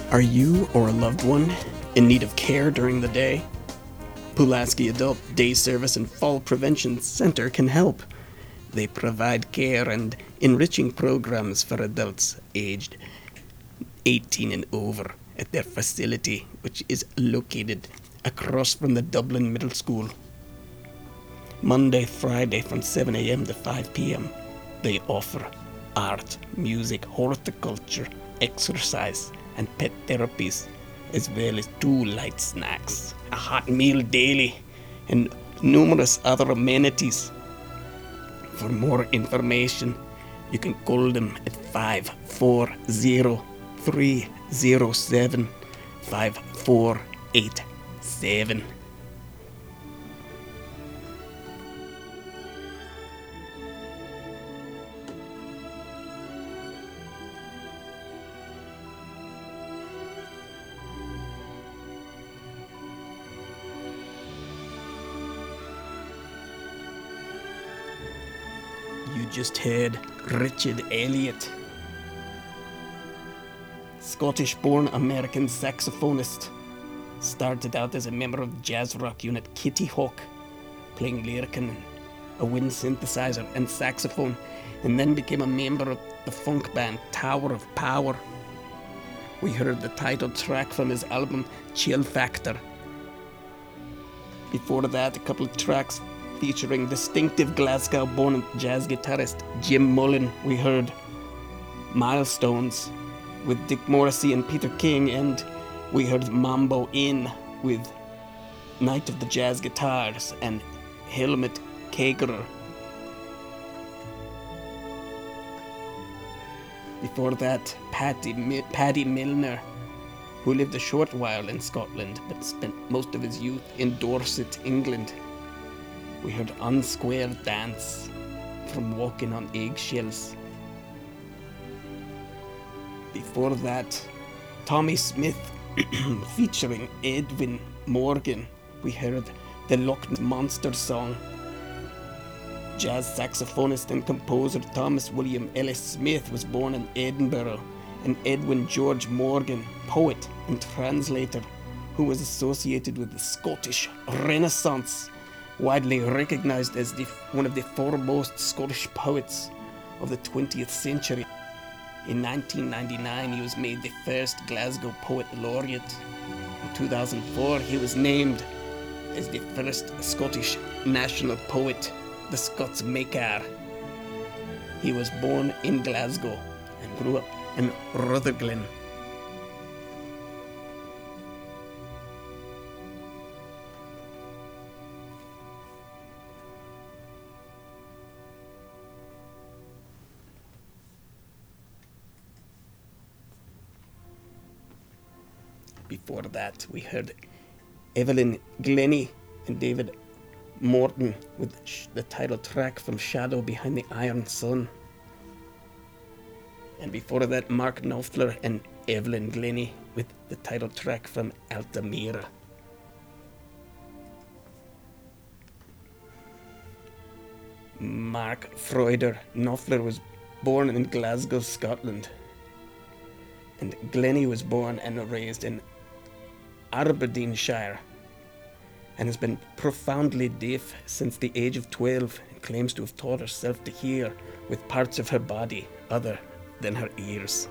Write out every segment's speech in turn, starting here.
Are you or a loved one in need of care during the day? Pulaski Adult Day Service and Fall Prevention Center can help. They provide care and enriching programs for adults aged 18 and over at their facility, which is located across from the Dublin Middle School. Monday, Friday from 7 a.m. to 5 p.m. They offer art, music, horticulture, exercise, and pet therapies, as well as 2 light snacks, a hot meal daily, and numerous other amenities. For more information, you can call them at 540-307-5487. You just heard Richard Elliott, Scottish-born American saxophonist. Started out as a member of the jazz rock unit Kitty Hawk, playing liricon, a wind synthesizer, and saxophone, and then became a member of the funk band Tower of Power. We heard the title track from his album Chill Factor. Before that, a couple of tracks featuring distinctive Glasgow-born jazz guitarist Jim Mullen. We heard Milestones with Dick Morrissey and Peter King, and we heard Mambo In with Night of the Jazz Guitars and Helmut Kagerer. Before that, Paddy Milner, who lived a short while in Scotland but spent most of his youth in Dorset, England. We heard Unsquared Dance from Walking on Eggshells. Before that, Tommy Smith featuring Edwin Morgan. We heard the Loch Ness Monster song. Jazz saxophonist and composer Thomas William Ellis Smith was born in Edinburgh, and Edwin George Morgan, poet and translator, who was associated with the Scottish Renaissance, widely recognized as one of the foremost Scottish poets of the 20th century. In 1999, he was made the first Glasgow Poet Laureate. In 2004, he was named as the first Scottish national poet, the Scots Maker. He was born in Glasgow and grew up in Rutherglen. Before that, we heard Evelyn Glennie and David Morton with the title track from Shadow Behind the Iron Sun. And before that, Mark Knopfler and Evelyn Glennie with the title track from Altamira. Mark Freuder Knopfler was born in Glasgow, Scotland. And Glennie was born and raised in Aberdeenshire, and has been profoundly deaf since the age of 12, and claims to have taught herself to hear with parts of her body other than her ears.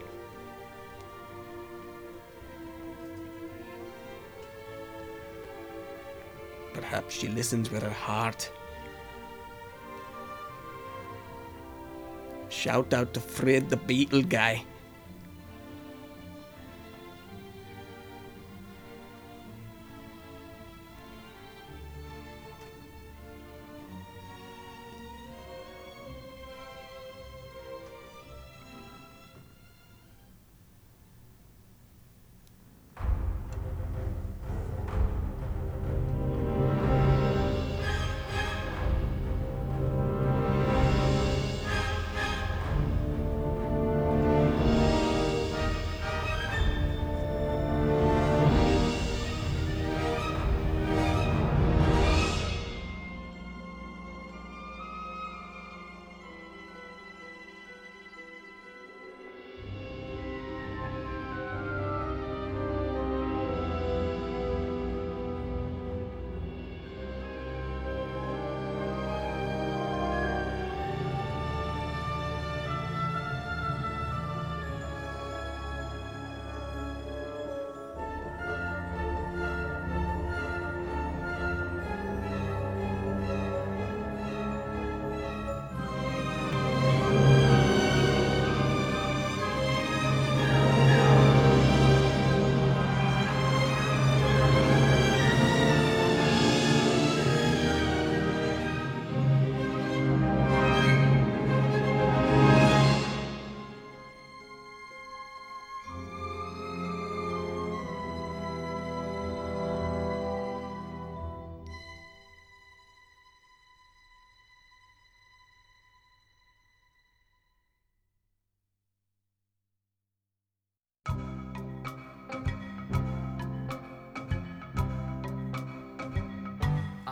Perhaps she listens with her heart. Shout out to Fred the Beetle guy.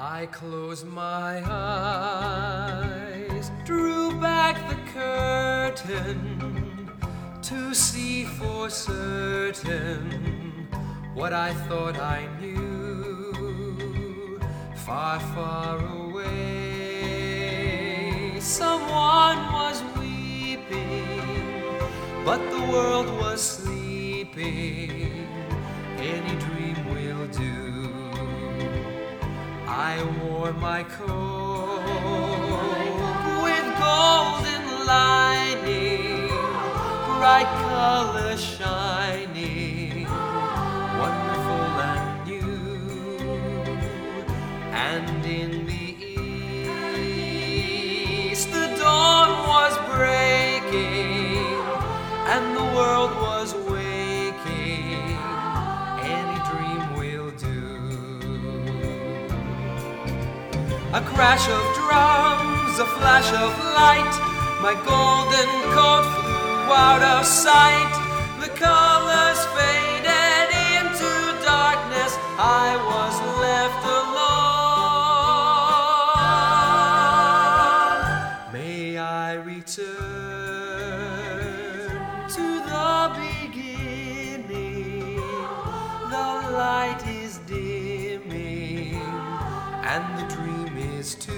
I closed my eyes, drew back the curtain to see for certain what I thought I knew. Far, far away, someone was weeping, but the world was sleeping. Any dream will do. I wore my coat with golden lining, bright colors shining, wonderful and new. And in the east the dawn was breaking, and the world was waking. Any dream will do. A crash of drums, a flash of light, my golden coat flew out of sight. The colors faded into darkness, I was left alone. May I return to the beginning. The light is dimming, and the dream is too.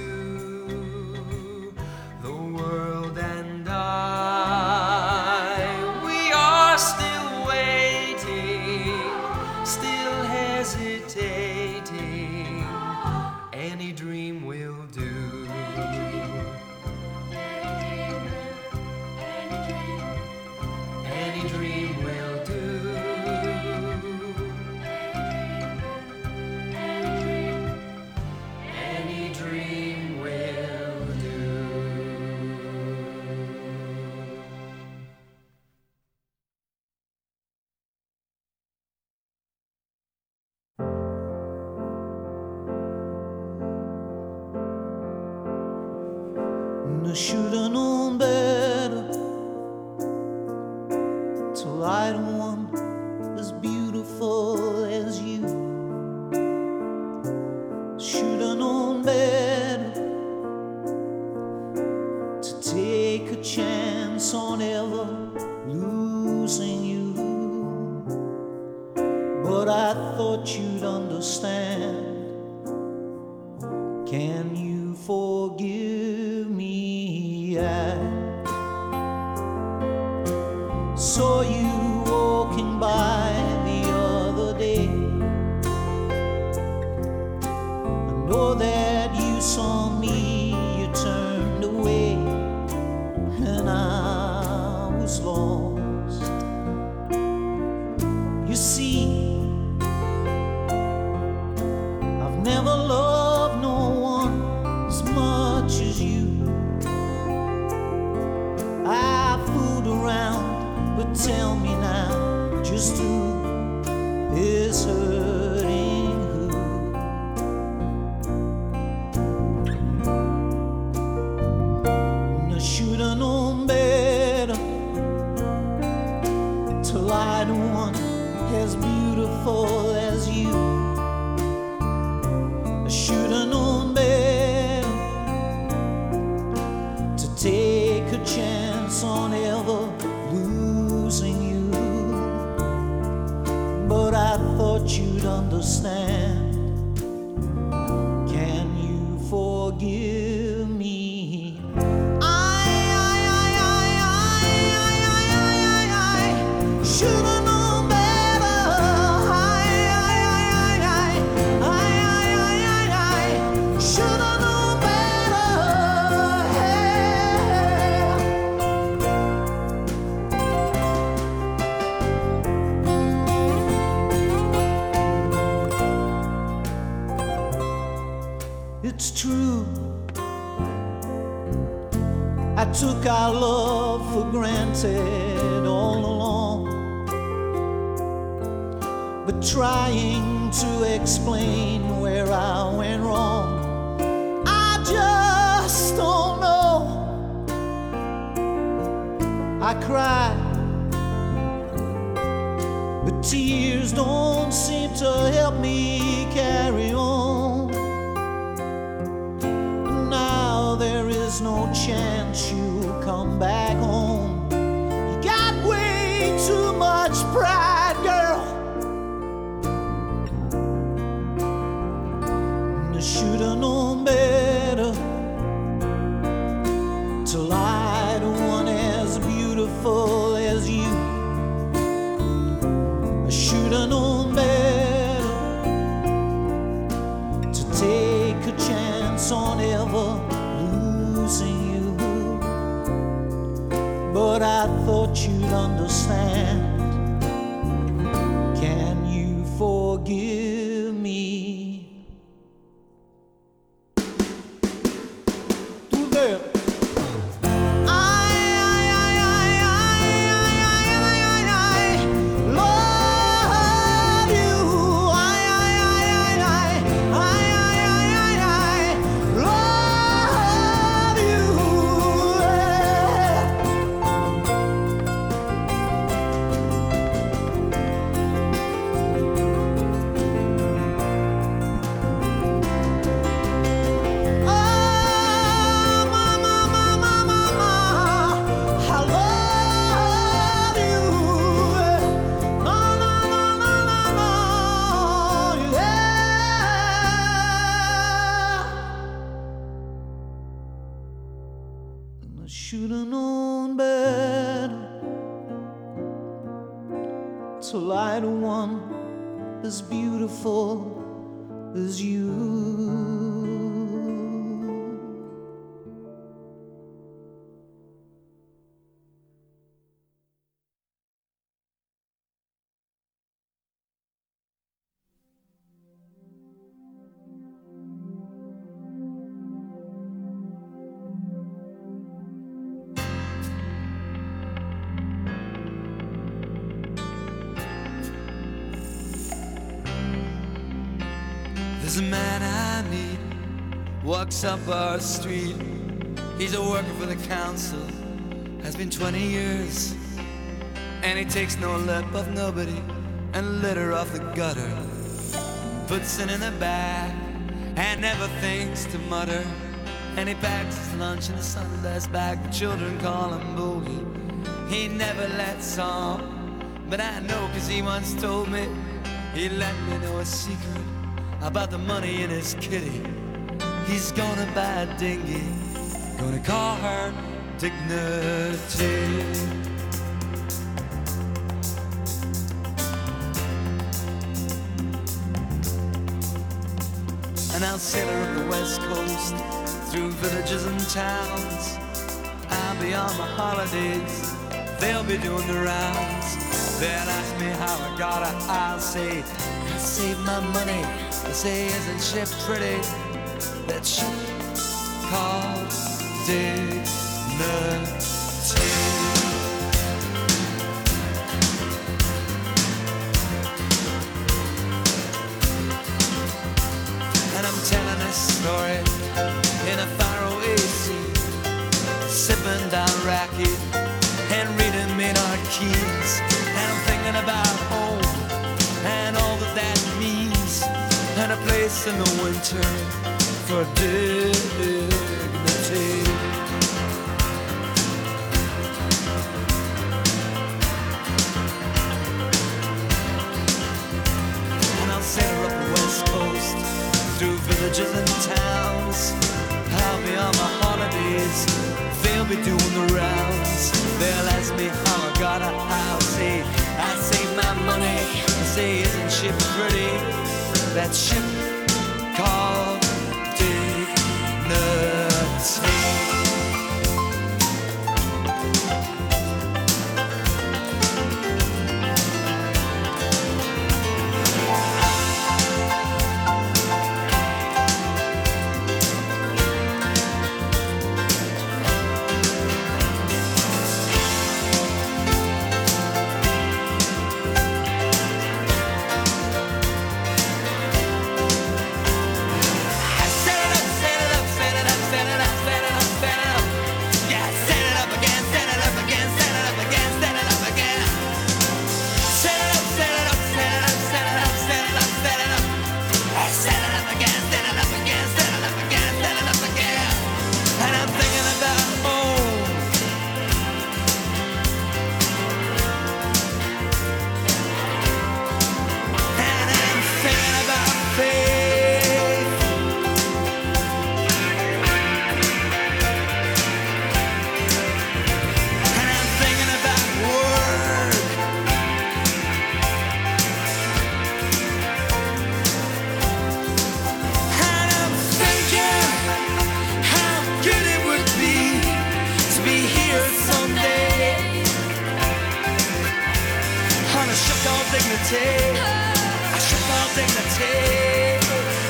The world and I, we are still waiting, still hesitating. Any dream will do. Any dream will do. Any dream will do. I should've known better till I'd one as beautiful as you. Should've known better to take a chance on ever losing you. But I thought you'd understand. Can you forgive me? I saw you walking by the other day. I know that you saw me, you turned away, and I was lost. You see, I've never loved no one as much as you. I fooled around, but tell me now, just who is hurting who? And I should've known better till I'd one as beautiful as you. I should've known better to take a chance on ever losing you. But I thought you'd understand. Can you forgive me? I should've known better. Should've known better. It's true, I took our love for granted all along. But trying to explain where I went wrong, I just don't know. I cry, but tears don't seem to help me carry on. promise you'll come back home. You got way too much pride, girl. I should've known better to lie to one as beautiful as you. I should've known better to take a chance on ever losing you. But I thought you'd understand. Can you forgive me? I should've known better to lie to one as beautiful as you. There's a man I meet, walks up our street. He's a worker for the council, has been 20 years. And he takes no lip of nobody and litter off the gutter. Puts it in a bag and never thinks to mutter. And he packs his lunch in a Sunday's bag. The children call him Boogie. He never lets on, but I know 'cause he once told me. He let me know a secret about the money in his kitty. He's gonna buy a dinghy, gonna call her Dignity. And I'll sail her up the west coast, through villages and towns. I'll be on my holidays, they'll be doing the rounds. They'll ask me how I got her, I'll say I saved my money. I say, isn't she pretty? That ship called Dignity. And I'm telling this story in a faraway scene, sipping down raki and reading Maynard Keynes. And I'm thinking about home and all that that means, and a place in the winter for dignity. And I'll sail her up the west coast, through villages and towns. I'll be on my holidays, they'll be doing the rounds. They'll ask me how I got her, I'll say I saved my money. I say, isn't she pretty? That ship called Dignity. dignity. I strip all dignity.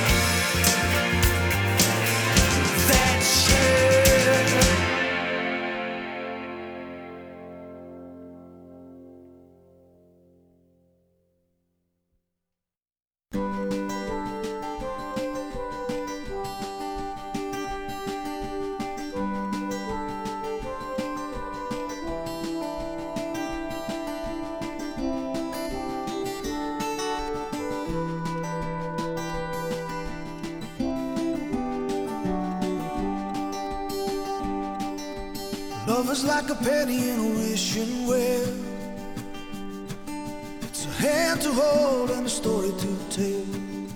That's true. Love is like a penny in a wishing well. It's a hand to hold and a story to tell.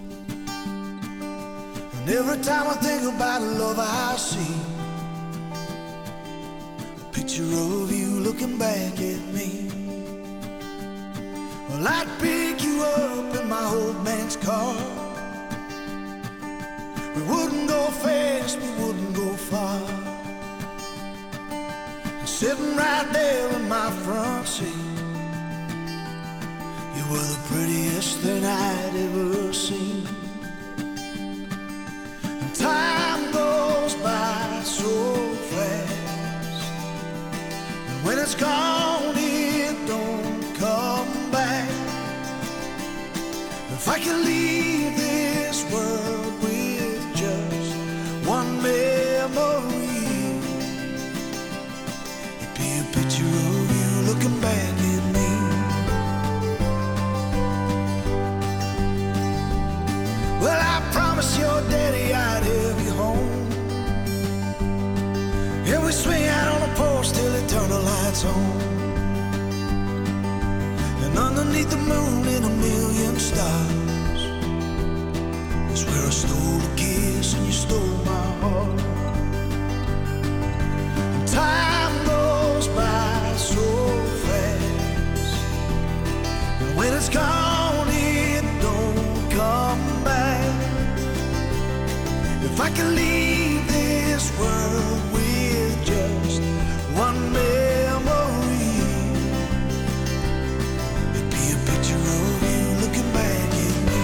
And every time I think about the love I see, a picture of you looking back at me. Well, I'd pick you up in my old man's car. We wouldn't go fast, we wouldn't go far. Sitting right there in my front seat, you were the prettiest thing I'd ever seen. And time goes by so fast, and when it's gone, it don't come back. If I could leave this world with just one memory, a picture of you looking back at me. Well, I promised your daddy I'd have you home, and we swing out on the porch till they turn the lights on. And underneath the moon in a million stars is where I stole a kiss and you stole my heart. And time goes by so fast, and when it's gone, it don't come back. If I could leave this world with just one memory, it'd be a picture of you looking back at me.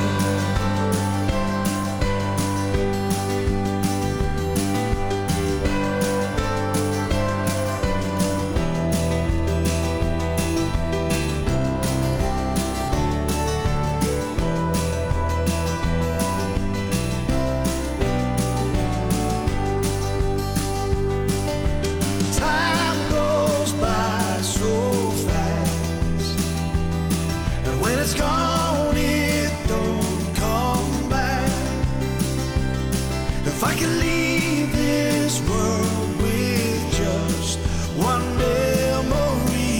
It's gone, it don't come back. If I could leave this world with just one memory,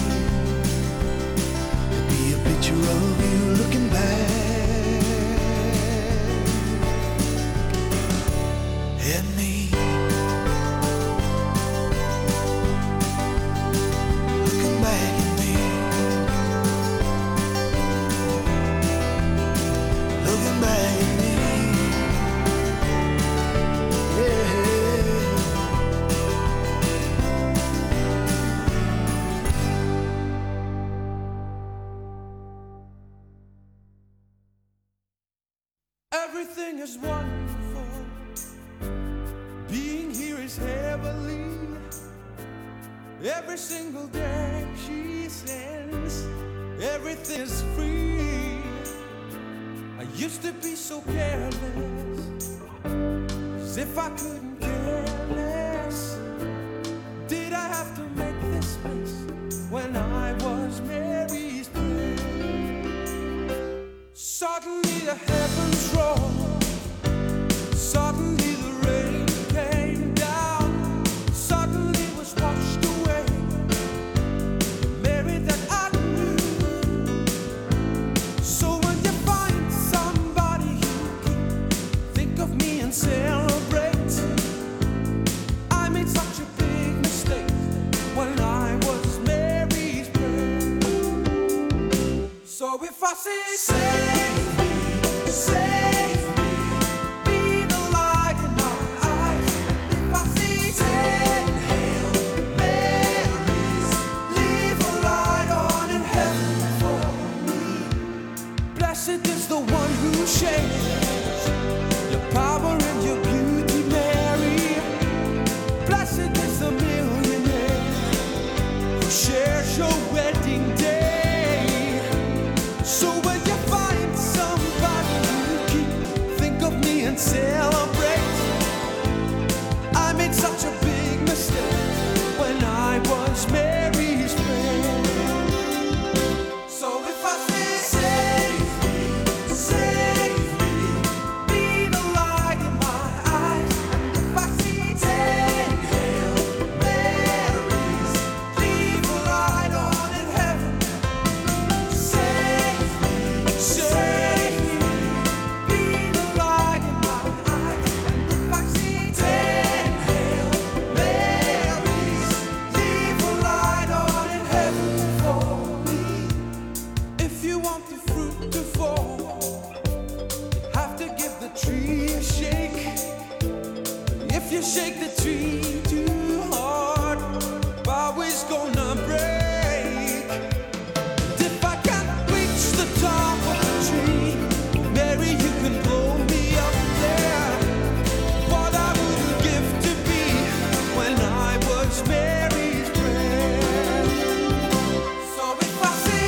it'd be a picture of you looking back at me. Looking back at me. Looking back at me, yeah. Everything is wonderful. Being here is heavenly. Every single day she sends, everything is free. I used to be so careless, as if I couldn't care less. Did I have to make this mess when I was Mary's friend? Suddenly the heavens roared, suddenly the rain came down, suddenly was washed away the Mary that I knew. So when you find somebody you can think of me and celebrate, I made such a big mistake when I was Mary's friend. So if I say save me, save me, be the light in my eyes. If I say 10 Hail Marys, leave a light on in heaven for me. your wedding day. So when you find somebody you keep, think of me and celebrate. I made such a big mistake when I was Mary's friend. So if I say save me, be the light in my eyes. And if I see 10 Hail Marys, leave a light on in heaven. Save me, be the light in my eyes. And if I see 10 Hail Marys, leave a light on in heaven for me. If you want the fruit to fall, you have to give the tree a shake. If you shake the tree too hard, bough is gonna break. And if I can't reach the top of the tree, Mary, you can blow me up there. What I wouldn't give to be when I was Mary's friend. So if I say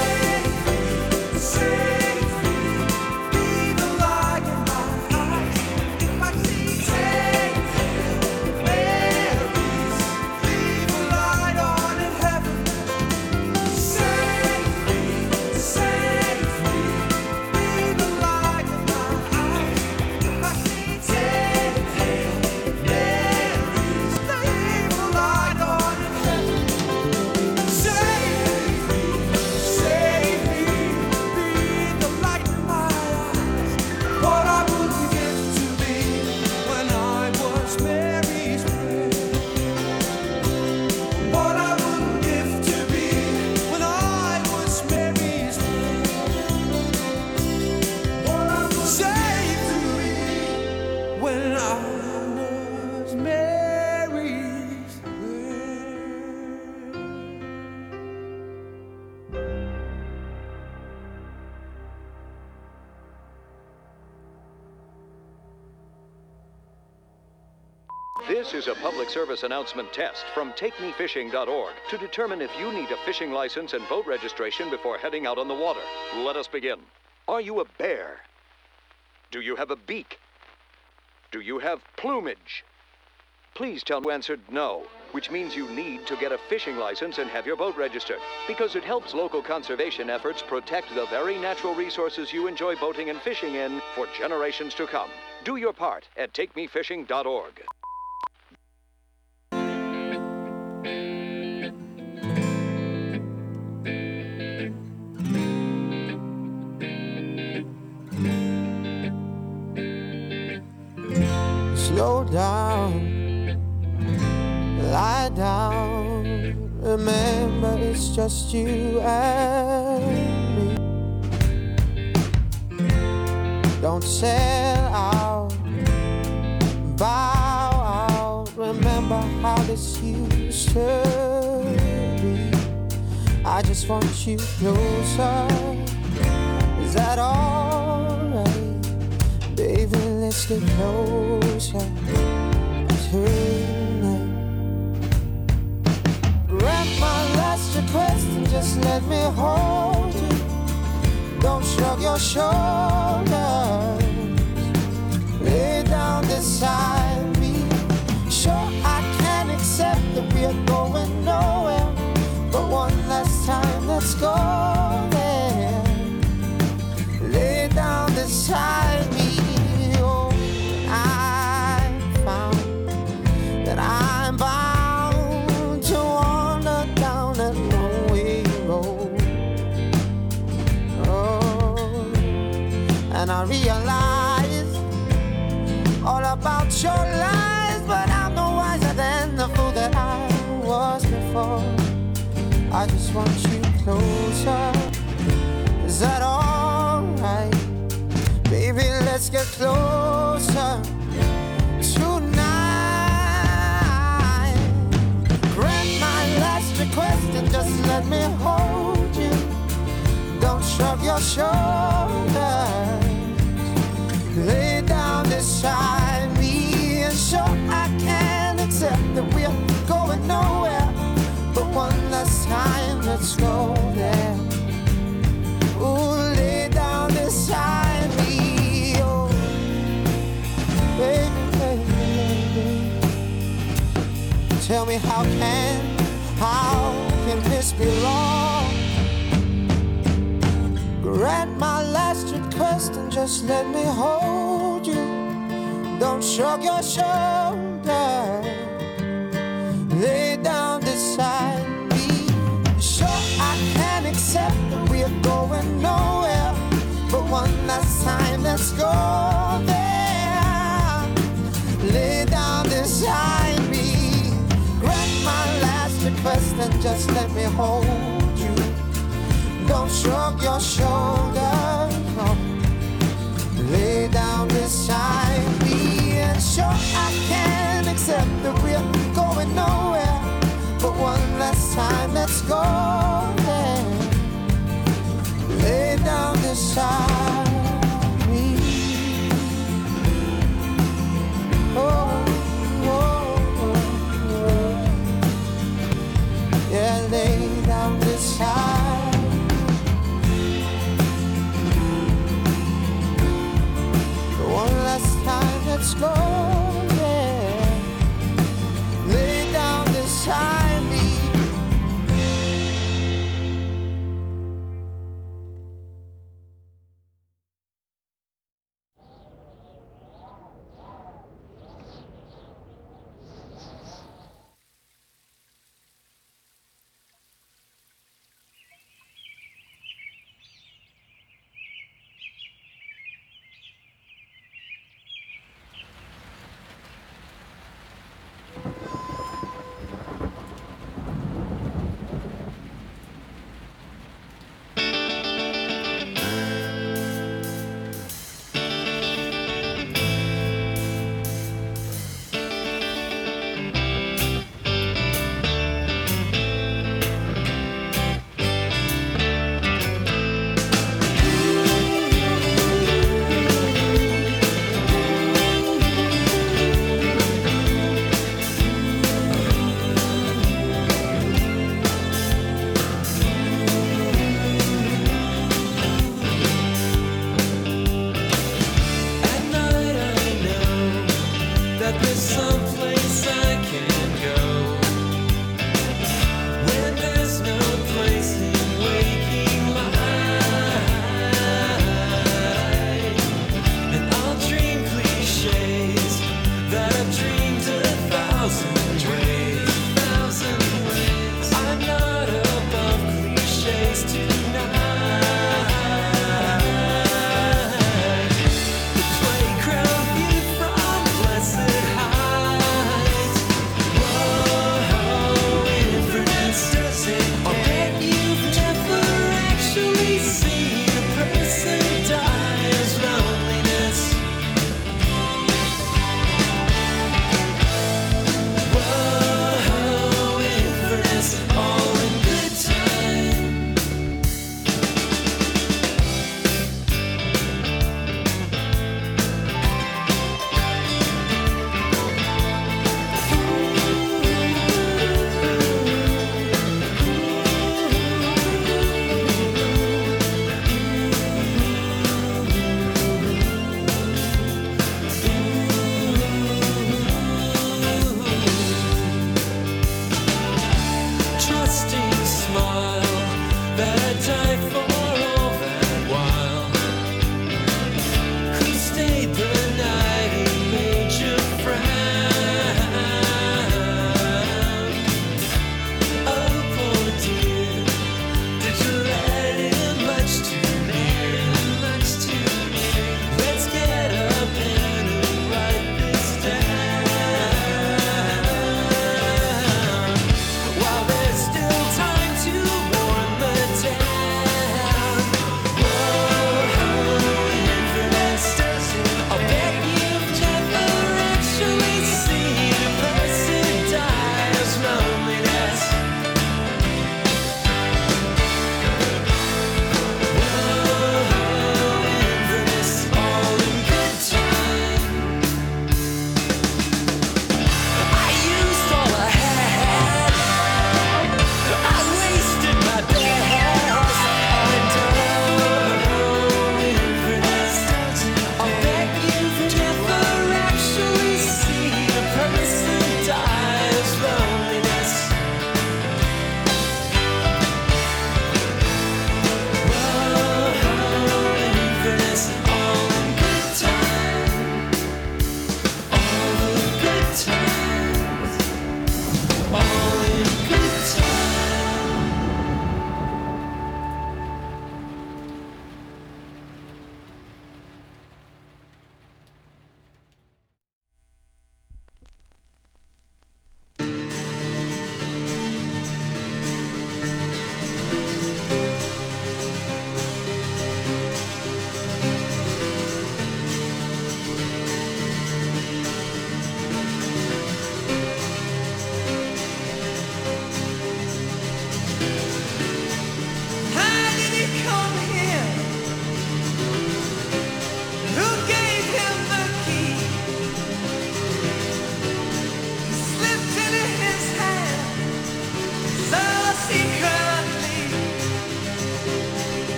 save me, be the light in my eyes. If I see 10 Hail Marys, leave a light on in heaven. Save me, be the light in my eyes. If I see 10 Hail Marys, leave a light on in heaven. Save me, be the light in my eyes. What I wouldn't give to be when I was Mary's friend. What I wouldn't give to be when I was Mary's friend. What I would save to me when I was Mary's friend. This is a public service announcement test from TakeMeFishing.org to determine if you need a fishing license and boat registration before heading out on the water. Let us begin. Are you a bear? Do you have a beak? Do you have plumage? Please tell me you answered no, which means you need to get a fishing license and have your boat registered, because it helps local conservation efforts protect the very natural resources you enjoy boating and fishing in for generations to come. Do your part at TakeMeFishing.org. Slow down, lie down. Remember, it's just you and me. Don't sell out, bow out. Remember how this used to be. I just want you closer. Is that alright? Baby, let's get closer tonight. Grant my last request and just let me hold you. Don't shrug your shoulders. Lay down beside me. Sure, I can accept that we're going nowhere, but one last time, let's go there. Lay down beside me. Oh, I found that I'm bound to wander down that lonely road. Oh, and I realize all about your lies, but I'm no wiser than the fool that I was before. I just want you closer. Is that alright? Baby, let's get closer tonight. Grant my last request and just let me hold you. Don't shrug your shoulders. Lay down beside me, and sure I can accept that we're going nowhere, but one last time, let's go there. Ooh, lay down beside me. Oh, baby, baby, baby. Tell me how can this be wrong? Grant my last request and just let me hold you. Don't shrug your shoulder. Lay down beside me. Sure, I can accept that we are going nowhere, but one last time, let's go there. Lay down beside me. Grant my last request and just let me hold you. Don't shrug your shoulders. No. Lay down beside me. And sure, I can accept that we're going nowhere, but one last time, let's go there. Lay down beside me. Oh, oh, oh, oh. Yeah, lay down beside. One last time, let's go, yeah. Lay down beside me.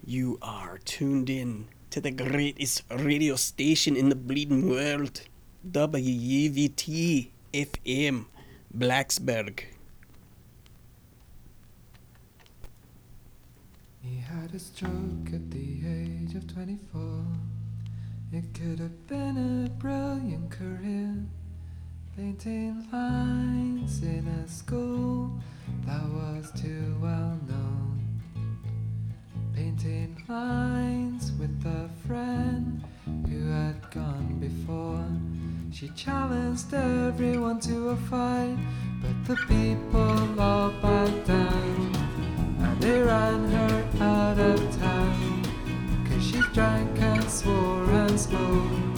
You are tuned in to the greatest radio station in the bleeding world, WEVT FM, Blacksburg. He had a stroke at the age of 24. It could have been a brilliant career, painting lines in a school that was too well known, painting lines with a friend who had gone before. She challenged everyone to a fight, but the people all backed down, and they ran her out of town, 'cause she drank and swore and spoke